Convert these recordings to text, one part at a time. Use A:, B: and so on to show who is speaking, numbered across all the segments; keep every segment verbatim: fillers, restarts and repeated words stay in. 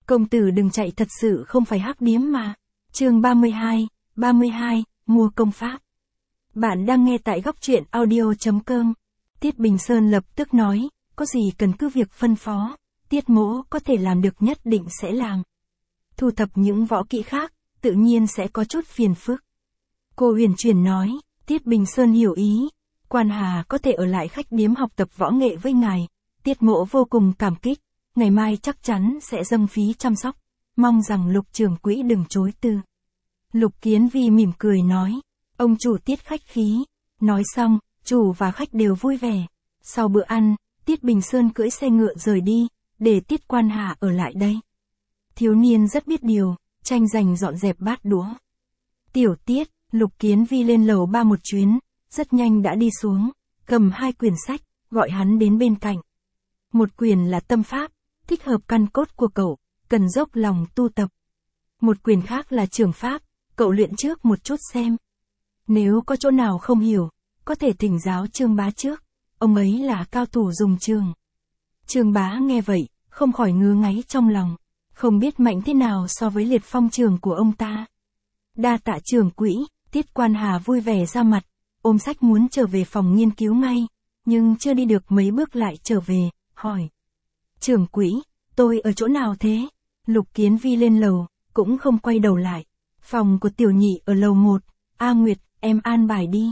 A: Công tử đừng chạy, thật sự không phải hắc điếm mà. Chương ba mươi hai, ba mươi hai, mua công pháp. Bạn đang nghe tại góc truyện audio chấm com. Tiết Bình Sơn lập tức nói, có gì cần cứ việc phân phó, Tiết mỗ có thể làm được nhất định sẽ làm. Thu thập những võ kỹ khác, tự nhiên sẽ có chút phiền phức. Cô huyền chuyển nói, Tiết Bình Sơn hiểu ý, Quan Hà có thể ở lại khách điếm học tập võ nghệ với ngài, Tiết mỗ vô cùng cảm kích, ngày mai chắc chắn sẽ dâng phí chăm sóc, mong rằng Lục trưởng quỹ đừng chối từ. Lục Kiến Vi mỉm cười nói, ông chủ Tiết khách khí, nói xong, chủ và khách đều vui vẻ. Sau bữa ăn, Tiết Bình Sơn cưỡi xe ngựa rời đi, để Tiết Quan Hà ở lại đây. Thiếu niên rất biết điều, tranh giành dọn dẹp bát đũa. Tiểu Tiết, Lục Kiến Vi lên lầu ba một chuyến, rất nhanh đã đi xuống, cầm hai quyển sách, gọi hắn đến bên cạnh. Một quyển là tâm pháp, thích hợp căn cốt của cậu, cần dốc lòng tu tập. Một quyển khác là trường pháp, cậu luyện trước một chút xem. Nếu có chỗ nào không hiểu, có thể thỉnh giáo Trương Bá trước, ông ấy là cao thủ dùng trường. Trương Bá nghe vậy, không khỏi ngứa ngáy trong lòng, không biết mạnh thế nào so với Liệt Phong trường của ông ta. Đa tạ trưởng quỹ, Tiết Quan Hà vui vẻ ra mặt, ôm sách muốn trở về phòng nghiên cứu ngay, nhưng chưa đi được mấy bước lại trở về, hỏi. Trưởng quỹ, tôi ở chỗ nào thế? Lục Kiến Vi lên lầu, cũng không quay đầu lại. Phòng của tiểu nhị ở lầu một, A Nguyệt, em an bài đi.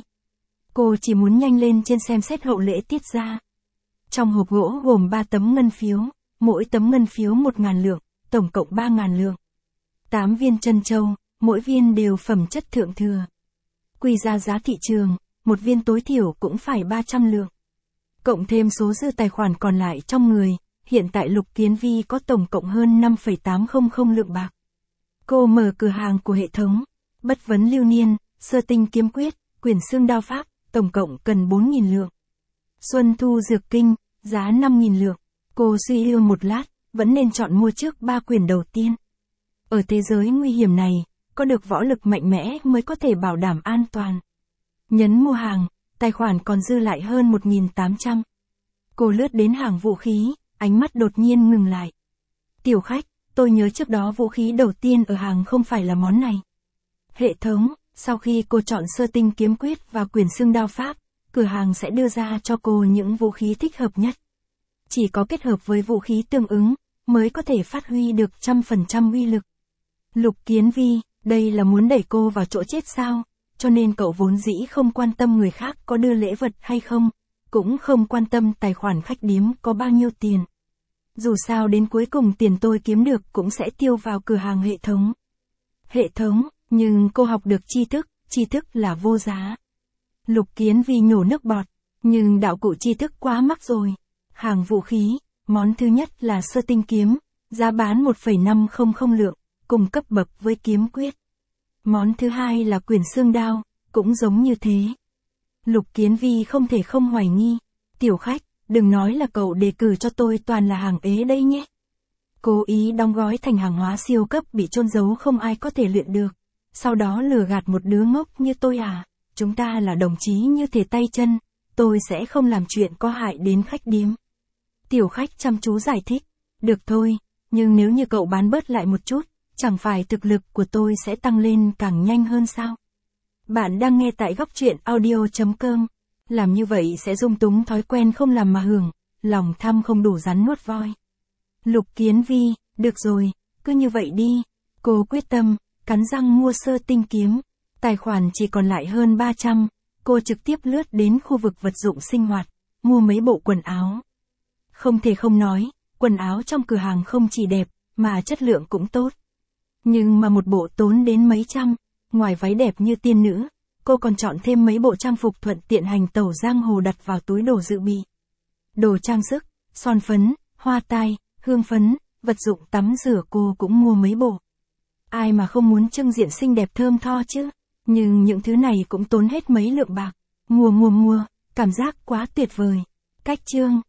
A: Cô chỉ muốn nhanh lên trên xem xét hậu lễ Tiết ra. Trong hộp gỗ gồm ba tấm ngân phiếu, mỗi tấm ngân phiếu một ngàn lượng, tổng cộng ba ngàn lượng. Tám viên trân châu, mỗi viên đều phẩm chất thượng thừa. Quy ra giá thị trường, một viên tối thiểu cũng phải ba trăm lượng. Cộng thêm số dư tài khoản còn lại trong người, hiện tại Lục Kiến Vi có tổng cộng hơn năm phẩy tám không không lượng bạc. Cô mở cửa hàng của hệ thống, bất vấn lưu niên, sơ tinh kiếm quyết, quyển xương đao pháp, tổng cộng cần bốn nghìn lượng. Xuân thu dược kinh, giá năm nghìn lượng. Cô suy ưu một lát, vẫn nên chọn mua trước ba quyển đầu tiên. Ở thế giới nguy hiểm này, có được võ lực mạnh mẽ mới có thể bảo đảm an toàn. Nhấn mua hàng, tài khoản còn dư lại hơn một nghìn tám trăm. Cô lướt đến hàng vũ khí, ánh mắt đột nhiên ngừng lại. Tiểu khách, tôi nhớ trước đó vũ khí đầu tiên ở hàng không phải là món này. Hệ thống, sau khi cô chọn sơ tinh kiếm quyết và quyển xương đao pháp, cửa hàng sẽ đưa ra cho cô những vũ khí thích hợp nhất. Chỉ có kết hợp với vũ khí tương ứng, mới có thể phát huy được trăm phần trăm uy lực. Lục Kiến Vi, đây là muốn đẩy cô vào chỗ chết sao? Cho nên cậu vốn dĩ không quan tâm người khác có đưa lễ vật hay không, cũng không quan tâm tài khoản khách điếm có bao nhiêu tiền. Dù sao đến cuối cùng tiền tôi kiếm được cũng sẽ tiêu vào cửa hàng hệ thống. Hệ thống, nhưng cô học được tri thức, tri thức là vô giá. Lục Kiến Vi nhổ nước bọt, nhưng đạo cụ tri thức quá mắc rồi. Hàng vũ khí, món thứ nhất là sơ tinh kiếm, giá bán một phẩy năm không không lượng, cùng cấp bậc với kiếm quyết. Món thứ hai là quyển xương đao, cũng giống như thế. Lục Kiến Vi không thể không hoài nghi. Tiểu khách, đừng nói là cậu đề cử cho tôi toàn là hàng ế đây nhé. Cố ý đóng gói thành hàng hóa siêu cấp bị chôn giấu không ai có thể luyện được. Sau đó lừa gạt một đứa ngốc như tôi à. Chúng ta là đồng chí như thể tay chân, tôi sẽ không làm chuyện có hại đến khách điếm. Tiểu khách chăm chú giải thích. Được thôi, nhưng nếu như cậu bán bớt lại một chút, chẳng phải thực lực của tôi sẽ tăng lên càng nhanh hơn sao? Bạn đang nghe tại góc truyện audio chấm com. Làm như vậy sẽ dung túng thói quen không làm mà hưởng, lòng tham không đủ rắn nuốt voi. Lục Kiến Vi, được rồi, cứ như vậy đi. Cô quyết tâm, cắn răng mua sơ tinh kiếm. Tài khoản chỉ còn lại hơn ba trăm, cô trực tiếp lướt đến khu vực vật dụng sinh hoạt, mua mấy bộ quần áo. Không thể không nói, quần áo trong cửa hàng không chỉ đẹp, mà chất lượng cũng tốt. Nhưng mà một bộ tốn đến mấy trăm, ngoài váy đẹp như tiên nữ, cô còn chọn thêm mấy bộ trang phục thuận tiện hành tẩu giang hồ đặt vào túi đồ dự bị. Đồ trang sức, son phấn, hoa tai, hương phấn, vật dụng tắm rửa cô cũng mua mấy bộ. Ai mà không muốn trưng diện xinh đẹp thơm tho chứ, nhưng những thứ này cũng tốn hết mấy lượng bạc. Mua mua mua, cảm giác quá tuyệt vời. Cách chương